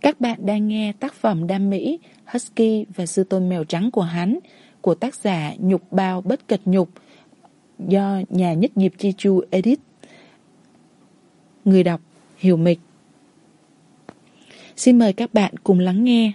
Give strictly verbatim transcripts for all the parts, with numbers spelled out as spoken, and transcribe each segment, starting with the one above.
Các bạn đang nghe tác phẩm Đam Mỹ, Husky và Sư Tôn Mèo Trắng của hắn của tác giả Nhục Bao Bất Cật Nhục do nhà Nhất Diệp Chi Chu edit. Người đọc Hiểu Mịch. Xin mời các bạn cùng lắng nghe.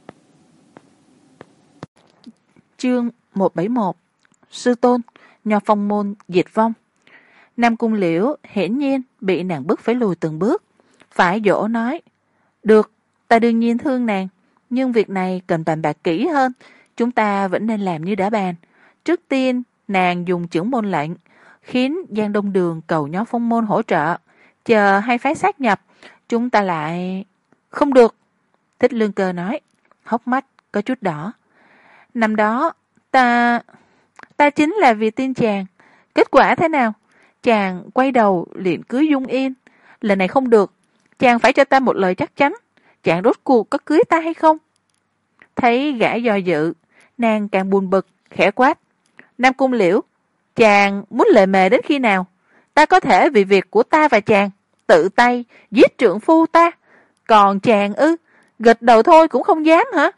Chương một trăm bảy mươi mốt. Sư Tôn, Nho Phong môn diệt vong. Nam Cung Liễu hiển nhiên bị nàng bức phải lùi từng bước, phải dỗ nói: "Được, ta đương nhiên thương nàng, nhưng việc này cần bàn bạc kỹ hơn, chúng ta vẫn nên làm như đã bàn. Trước tiên, nàng dùng chưởng môn lệnh, khiến Giang Đông Đường cầu Nho Phong môn hỗ trợ, chờ hai phái sát nhập, chúng ta lại..." "Không được," Thích Lương Cơ nói, hốc mắt có chút đỏ. "Năm đó, ta... ta chính là vì tin chàng. Kết quả thế nào? Chàng quay đầu liền cưới Dung Yên. Lần này không được, chàng phải cho ta một lời chắc chắn. Chàng rốt cuộc có cưới ta hay không?" Thấy gã do dự, nàng càng buồn bực, khẽ quát: "Nam Cung Liễu, chàng muốn lề mề đến khi nào? Ta có thể vì việc của ta và chàng tự tay giết trượng phu ta, còn chàng ư, gật đầu thôi cũng không dám hả?"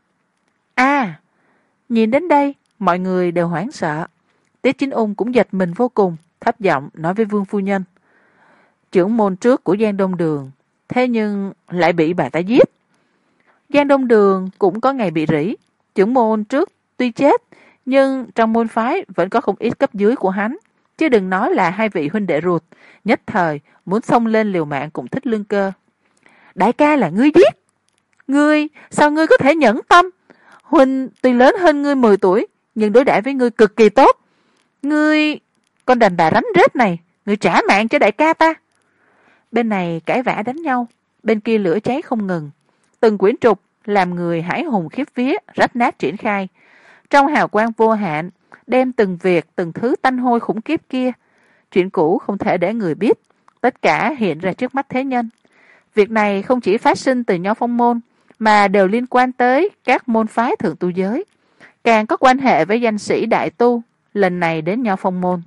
À, nhìn đến đây, mọi người đều hoảng sợ. Tiết Chính Ung cũng giật mình vô cùng, thấp giọng nói với Vương phu nhân: "Trưởng môn trước của Giang Đông Đường, thế nhưng lại bị bà ta giết. Giang Đông Đường cũng có ngày bị rỉ, trưởng môn trước tuy chết, nhưng trong môn phái vẫn có không ít cấp dưới của hắn, chứ đừng nói là hai vị huynh đệ ruột, nhất thời muốn xông lên liều mạng cùng Thích Lương Cơ." "Đại ca là ngươi giết? Ngươi, sao ngươi có thể nhẫn tâm? Huynh tuy lớn hơn ngươi mười tuổi, nhưng đối đãi với ngươi cực kỳ tốt. Ngươi, con đàn bà rắn rết này, ngươi trả mạng cho đại ca ta." Bên này cãi vã đánh nhau, bên kia lửa cháy không ngừng. Từng quyển trục làm người hải hùng khiếp vía, rách nát triển khai. Trong hào quang vô hạn, đem từng việc, từng thứ tanh hôi khủng khiếp kia. Chuyện cũ không thể để người biết, tất cả hiện ra trước mắt thế nhân. Việc này không chỉ phát sinh từ Nho Phong môn, mà đều liên quan tới các môn phái thượng tu giới, càng có quan hệ với danh sĩ đại tu, lần này đến Nho Phong môn.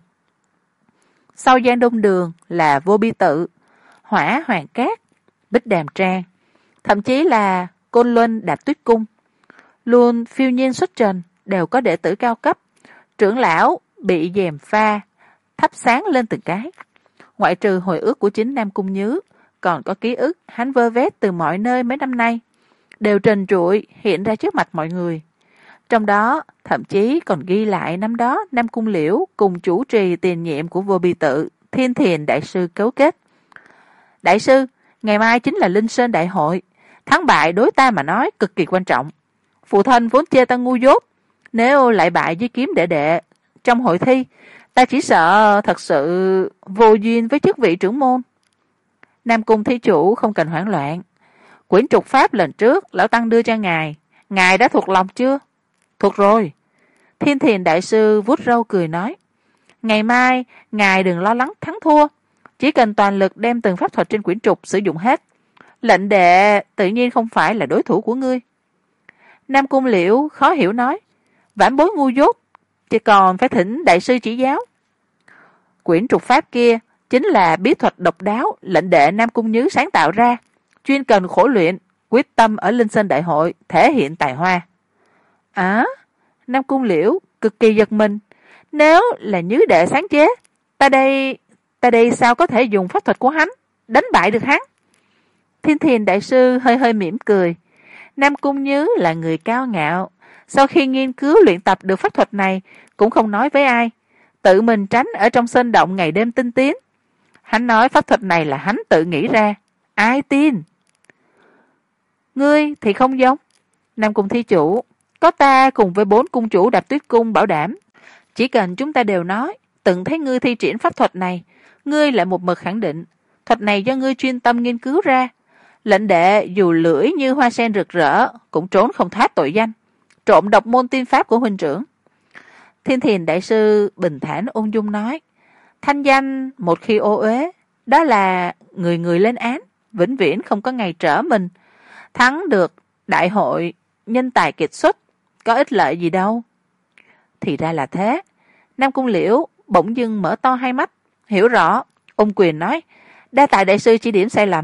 Sau Giang Đông Đường là Vô Bi Tự, Hỏa Hoàng Cát, Bích Đàm Trang, thậm chí là Côn Luân Đạp Tuyết Cung. Luôn phiêu nhiên xuất trần, đều có đệ tử cao cấp, trưởng lão bị gièm pha, thắp sáng lên từng cái. Ngoại trừ hồi ức của chính Nam Cung Nhứ, còn có ký ức hắn vơ vét từ mọi nơi mấy năm nay, đều trần trụi hiện ra trước mặt mọi người. Trong đó thậm chí còn ghi lại năm đó Nam Cung Liễu cùng chủ trì tiền nhiệm của Vô Bi Tự, Thiên Thiền đại sư cấu kết: "Đại sư, ngày mai chính là Linh Sơn đại hội, thắng bại đối ta mà nói cực kỳ quan trọng. Phụ thân vốn chê ta ngu dốt, nếu lại bại với Kiếm đệ đệ trong hội thi, ta chỉ sợ thật sự vô duyên với chức vị trưởng môn." "Nam Cung thí chủ không cần hoảng loạn. Quyển trục pháp lần trước lão tăng đưa cho ngài, ngài đã thuộc lòng chưa?" "Thuộc rồi." Thiên Thiền đại sư vuốt râu cười nói: "Ngày mai ngài đừng lo lắng thắng thua, chỉ cần toàn lực đem từng pháp thuật trên quyển trục sử dụng hết, lệnh đệ tự nhiên không phải là đối thủ của ngươi." Nam Cung Liễu khó hiểu nói: "Vãn bối ngu dốt, chỉ còn phải thỉnh đại sư chỉ giáo." Quyển trục pháp kia chính là bí thuật độc đáo lệnh đệ Nam Cung Nhứ sáng tạo ra, chuyên cần khổ luyện, quyết tâm ở Linh Sơn đại hội thể hiện tài hoa. Á, Nam Cung Liễu cực kỳ giật mình. Nếu là Nhứ đệ sáng chế, ta đây, ta đây sao có thể dùng pháp thuật của hắn đánh bại được hắn? Thiên Thiền đại sư hơi hơi mỉm cười. Nam Cung Nhứ là người cao ngạo, sau khi nghiên cứu luyện tập được pháp thuật này cũng không nói với ai, tự mình tránh ở trong sơn động ngày đêm tinh tiến. Hắn nói pháp thuật này là hắn tự nghĩ ra, ai tin? Ngươi thì không giống. Nam Cung thí chủ, có ta cùng với bốn cung chủ Đạp Tuyết Cung bảo đảm, chỉ cần chúng ta đều nói từng thấy ngươi thi triển pháp thuật này, ngươi lại một mực khẳng định thuật này do ngươi chuyên tâm nghiên cứu ra, lệnh đệ dù lưỡi như hoa sen rực rỡ cũng trốn không thoát tội danh trộm độc môn tiên pháp của huynh trưởng. Thiên Thiền đại sư bình thản ung dung nói: "Thanh danh một khi ô uế, đó là người người lên án, vĩnh viễn không có ngày trở mình. Thắng được đại hội nhân tài kiệt xuất, có ích lợi gì đâu." Thì ra là thế. Nam Cung Liễu bỗng dưng mở to hai mắt, hiểu rõ, ôm quyền nói: "Đa tạ đại sư chỉ điểm sai lầm,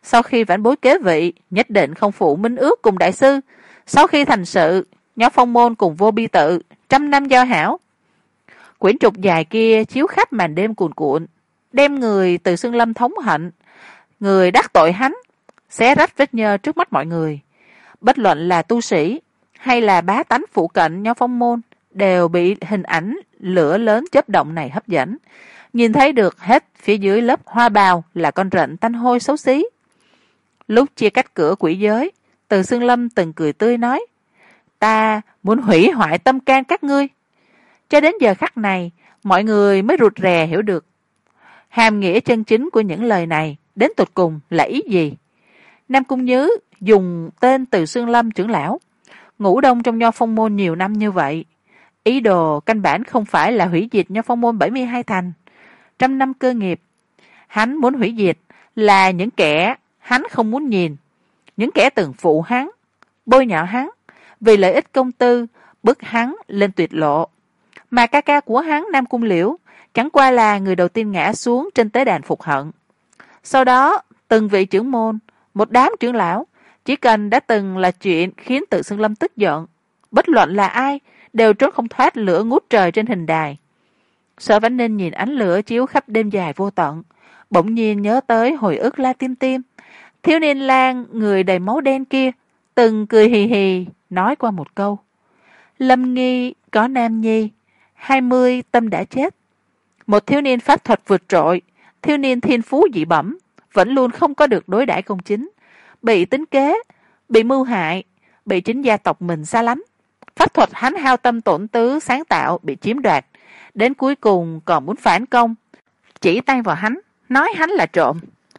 sau khi vãn bối kế vị, nhất định không phụ minh ước cùng đại sư. Sau khi thành sự, Nho Phong môn cùng Vô Bi tự trăm năm giao hảo. Quyển trục dài kia chiếu khắp màn đêm cuồn cuộn, đem người Từ Xương Lâm thống hận, người đắc tội hắn, xé rách vết nhơ trước mắt mọi người. Bất luận là tu sĩ hay là bá tánh phụ cận Nho Phong môn đều bị hình ảnh lửa lớn chớp động này hấp dẫn, nhìn thấy được hết phía dưới lớp hoa bào là con rận tanh hôi xấu xí. Lúc chia cách cửa quỷ giới, Từ Xương Lâm từng cười tươi nói: ta muốn hủy hoại tâm can các ngươi. Cho đến giờ khắc này, mọi người mới rụt rè hiểu được hàm nghĩa chân chính của những lời này đến tột cùng là ý gì. Nam Cung Nhứ dùng tên Từ Xương Lâm trưởng lão, ngủ đông trong Nho Phong môn nhiều năm như vậy, ý đồ căn bản không phải là hủy diệt Nho Phong môn bảy mươi hai thành, trăm năm cơ nghiệp. Hắn muốn hủy diệt là những kẻ hắn không muốn nhìn, những kẻ từng phụ hắn, bôi nhọ hắn, vì lợi ích công tư bức hắn lên tuyệt lộ. Mà ca ca của hắn Nam Cung Liễu chẳng qua là người đầu tiên ngã xuống trên tế đàn phục hận. Sau đó từng vị trưởng môn, một đám trưởng lão, chỉ cần đã từng là chuyện khiến Từ Xương Lâm tức giận, bất luận là ai đều trốn không thoát lửa ngút trời trên hình đài. Sở Vãn Ninh nhìn ánh lửa chiếu khắp đêm dài vô tận, bỗng nhiên nhớ tới hồi ức La Tim Tim, thiếu niên lang người đầy máu đen kia, từng cười hì hì nói qua một câu: Lâm Nghi có nam nhi, hai mươi tâm đã chết. Một thiếu niên pháp thuật vượt trội, thiếu niên thiên phú dị bẩm, vẫn luôn không có được đối đãi công chính, bị tính kế, bị mưu hại, bị chính gia tộc mình xa lánh. Pháp thuật hắn hao tâm tổn tứ sáng tạo bị chiếm đoạt, đến cuối cùng còn muốn phản công, chỉ tay vào hắn, nói hắn là trộm.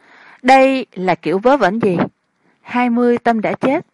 Đây là kiểu vớ vẩn gì? Hai mươi tâm đã chết.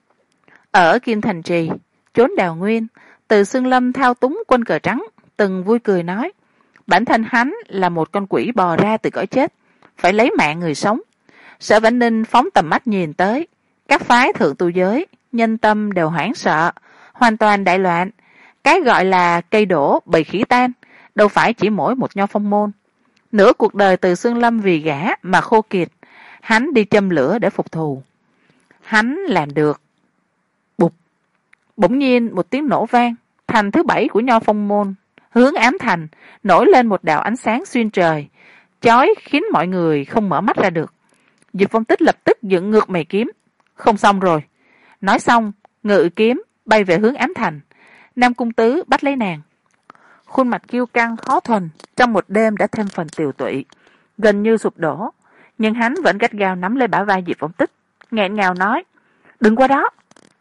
Ở Kim Thành Trì, chốn Đào Nguyên, Từ Xương Lâm thao túng quân cờ trắng, từng vui cười nói: bản thân hắn là một con quỷ bò ra từ cõi chết, phải lấy mạng người sống. Sở Vãn Ninh phóng tầm mắt nhìn tới, các phái thượng tu giới, nhân tâm đều hoảng sợ, hoàn toàn đại loạn. Cái gọi là cây đổ bầy khỉ tan, đâu phải chỉ mỗi một Nho Phong môn. Nửa cuộc đời Từ Xương Lâm vì gã mà khô kiệt, hắn đi châm lửa để phục thù. Hắn làm được. Bụp. Bỗng nhiên một tiếng nổ vang, thành thứ bảy của Nho Phong môn hướng ám thành nổi lên một đạo ánh sáng xuyên trời, chói khiến mọi người không mở mắt ra được. Diệp Phong Tích lập tức dựng ngược mày kiếm. Không xong rồi. Nói xong, ngự kiếm bay về hướng ám thành. Nam Cung Tứ bắt lấy nàng. Khuôn mặt kiêu căng khó thuần trong một đêm đã thêm phần tiều tụy, gần như sụp đổ, nhưng hắn vẫn gắt gao nắm lấy bả vai Diệp Phong Tích, nghẹn ngào nói: đừng qua đó.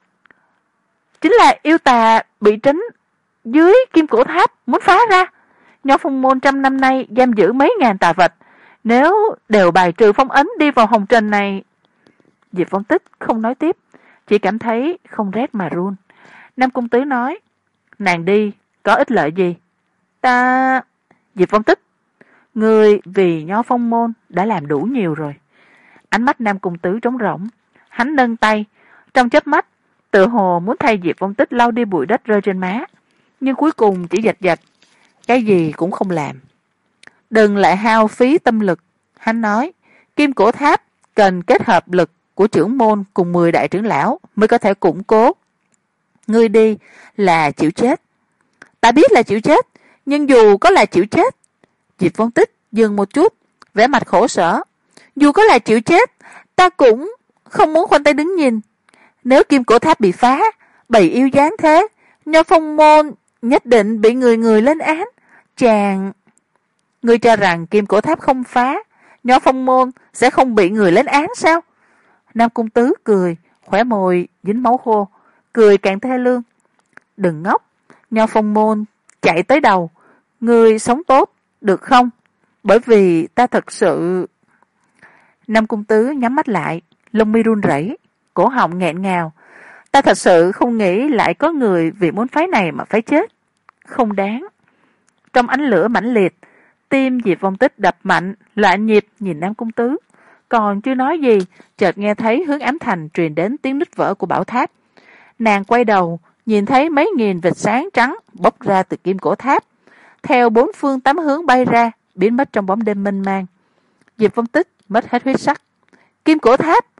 Chính là yêu tà bị trấn dưới Kim Cổ Tháp muốn phá ra. Nho Phong môn trăm năm nay giam giữ mấy ngàn tà vật, nếu đều bài trừ phong ấn đi vào hồng trần này. Diệp Phong Tích không nói tiếp, chỉ cảm thấy không rét mà run. Nam Cung Tứ nói: nàng đi có ích lợi gì? Ta... Diệp Phong Tích, người vì Nho Phong môn đã làm đủ nhiều rồi. Ánh mắt Nam Cung Tứ trống rỗng, hắn nâng tay, trong chớp mắt tựa hồ muốn thay Diệp Phong Tích lau đi bụi đất rơi trên má, nhưng cuối cùng chỉ giật giật, cái gì cũng không làm. Đừng lại hao phí tâm lực, hắn nói. Kim Cổ Tháp cần kết hợp lực của trưởng môn cùng mười đại trưởng lão mới có thể củng cố. Ngươi đi là chịu chết. Ta biết là chịu chết, nhưng dù có là chịu chết. Diệp Phong Tích dừng một chút, vẻ mặt khổ sở. Dù có là chịu chết, ta cũng không muốn khoanh tay đứng nhìn. Nếu Kim Cổ Tháp bị phá, bầy yêu giáng thế, Nho Phong môn nhất định bị người người lên án. Chàng... Ngươi cho rằng Kim Cổ Tháp không phá, Nho Phong môn sẽ không bị người lên án sao? Nam Cung Tứ cười, khóe môi dính máu khô, cười càng thê lương. Đừng ngốc, Nho Phong môn chạy tới đầu, ngươi sống tốt, được không? Bởi vì ta thật sự... Nam Cung Tứ nhắm mắt lại, lông mi run rẩy, cổ họng nghẹn ngào. Ta thật sự không nghĩ lại có người vì môn phái này mà phải chết. Không đáng. Trong ánh lửa mãnh liệt, tim Diệp Phong Tích đập mạnh, loạn nhịp nhìn Nam Cung Tứ. Còn chưa nói gì, chợt nghe thấy hướng ám thành truyền đến tiếng nứt vỡ của bảo tháp. Nàng quay đầu, nhìn thấy mấy nghìn vệt sáng trắng bốc ra từ Kim Cổ Tháp, theo bốn phương tám hướng bay ra, biến mất trong bóng đêm mênh mang. Diệp Phong Tích mất hết huyết sắc. Kim Cổ Tháp,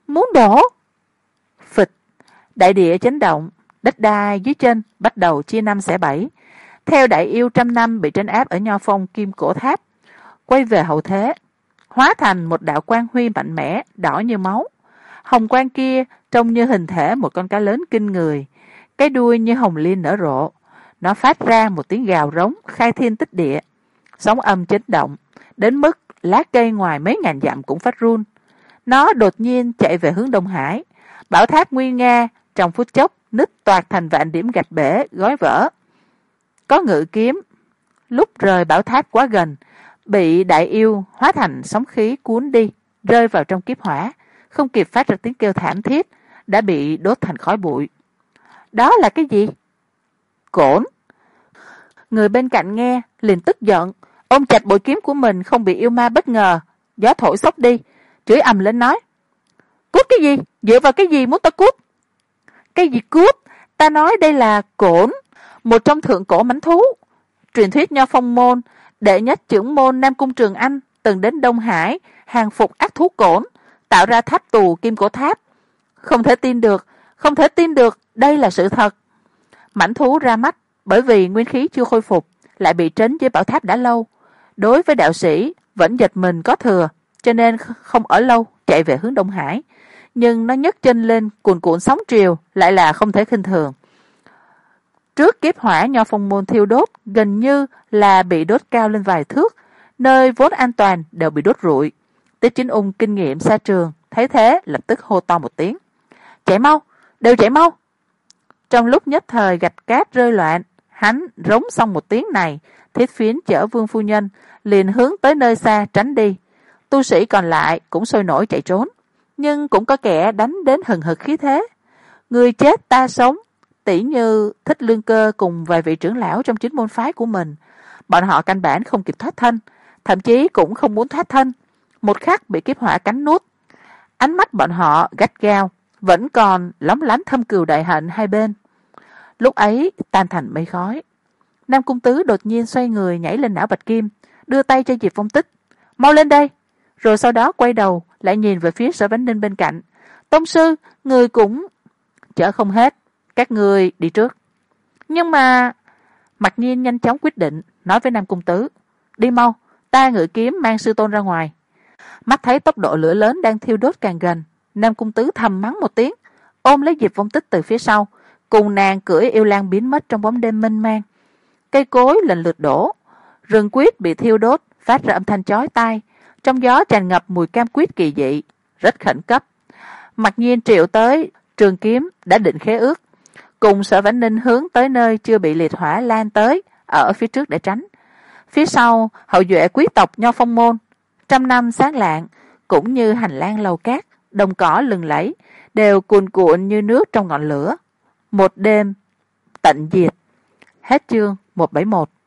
muốn đổ. Phịch, đại địa chấn động, đất đai dưới chân bắt đầu chia năm xẻ bảy. Theo đại yêu trăm năm bị trấn áp ở Nho Phong Kim Cổ Tháp, quay về hậu thế, hóa thành một đạo quang huy mạnh mẽ, đỏ như máu. Hồng quang kia trông như hình thể một con cá lớn kinh người, cái đuôi như hồng liên nở rộ. Nó phát ra một tiếng gào rống khai thiên tích địa, sóng âm chấn động, đến mức lá cây ngoài mấy ngàn dặm cũng phát run. Nó đột nhiên chạy về hướng Đông Hải, bảo tháp nguy nga trong phút chốc nứt toạc thành vạn điểm gạch bể gói vỡ. Có ngự kiếm lúc rời bảo tháp quá gần, bị đại yêu hóa thành sóng khí cuốn đi, rơi vào trong kiếp hỏa, không kịp phát ra tiếng kêu thảm thiết, đã bị đốt thành khói bụi. Đó là cái gì? Cổn. Người bên cạnh nghe liền tức giận, ôm chặt bội kiếm của mình không bị yêu ma bất ngờ gió thổi xốc đi, chửi ầm lên nói: Cút cái gì? Dựa vào cái gì muốn ta cút? Cái gì cút? Ta nói đây là Cổn, một trong thượng cổ mãnh thú. Truyền thuyết Nho Phong môn đệ nhất trưởng môn Nam Cung Trường Anh từng đến Đông Hải hàng phục ác thú Cổn, tạo ra tháp tù Kim Cổ Tháp. Không thể tin được, không thể tin được, đây là sự thật. Mãnh thú ra mắt bởi vì nguyên khí chưa khôi phục, lại bị trấn với bảo tháp đã lâu. Đối với đạo sĩ vẫn giật mình có thừa, cho nên không ở lâu, chạy về hướng Đông Hải. Nhưng nó nhấc chân lên cuồn cuộn sóng triều, lại là không thể khinh thường. Trước kiếp hỏa Nho Phong môn thiêu đốt, gần như là bị đốt cao lên vài thước, nơi vốn an toàn đều bị đốt rụi. Tiết Chính Ung kinh nghiệm xa trường, thấy thế lập tức hô to một tiếng: Chạy mau, đều chạy mau! Trong lúc nhất thời gạch cát rơi loạn, hắn rống xong một tiếng này, Thiết Phiến chở Vương phu nhân liền hướng tới nơi xa tránh đi. Tu sĩ còn lại cũng sôi nổi chạy trốn, nhưng cũng có kẻ đánh đến hừng hực khí thế. Người chết ta sống, tỉ như Thích Lương Cơ cùng vài vị trưởng lão trong chính môn phái của mình. Bọn họ căn bản không kịp thoát thân, thậm chí cũng không muốn thoát thân, một khắc bị kiếp hỏa cắn nuốt. Ánh mắt bọn họ gắt gao, vẫn còn lóng lánh thâm cừu đại hận hai bên. Lúc ấy tan thành mây khói. Nam Cung Tứ đột nhiên xoay người nhảy lên não Bạch Kim, đưa tay cho Diệp Phong Tích: Mau lên đây! Rồi sau đó quay đầu lại nhìn về phía Sở Vánh Ninh bên cạnh: Tông sư, người cũng chở không hết, các người đi trước. Nhưng mà Mặc Nhiên nhanh chóng quyết định, nói với Nam Cung Tứ: Đi mau, ta ngự kiếm mang sư tôn ra ngoài. Mắt thấy tốc độ lửa lớn đang thiêu đốt càng gần, Nam Cung Tứ thầm mắng một tiếng, ôm lấy Diệp Phong Tích từ phía sau, cùng nàng cưỡi yêu lang biến mất trong bóng đêm mênh mang. Cây cối lần lượt đổ, rừng quýt bị thiêu đốt phát ra âm thanh chói tai, trong gió tràn ngập mùi cam quýt kỳ dị, rất khẩn cấp. Mặc Nhiên triệu tới trường kiếm đã định khế ước, cùng Sở Vãn Ninh hướng tới nơi chưa bị liệt hỏa lan tới, ở phía trước để tránh. Phía sau hậu duệ quý tộc Nho Phong môn, trăm năm sáng lạng, cũng như hành lang lầu cát, đồng cỏ lừng lẫy, đều cuồn cuộn như nước trong ngọn lửa. Một đêm tận diệt. Hết chương một trăm bảy mươi mốt.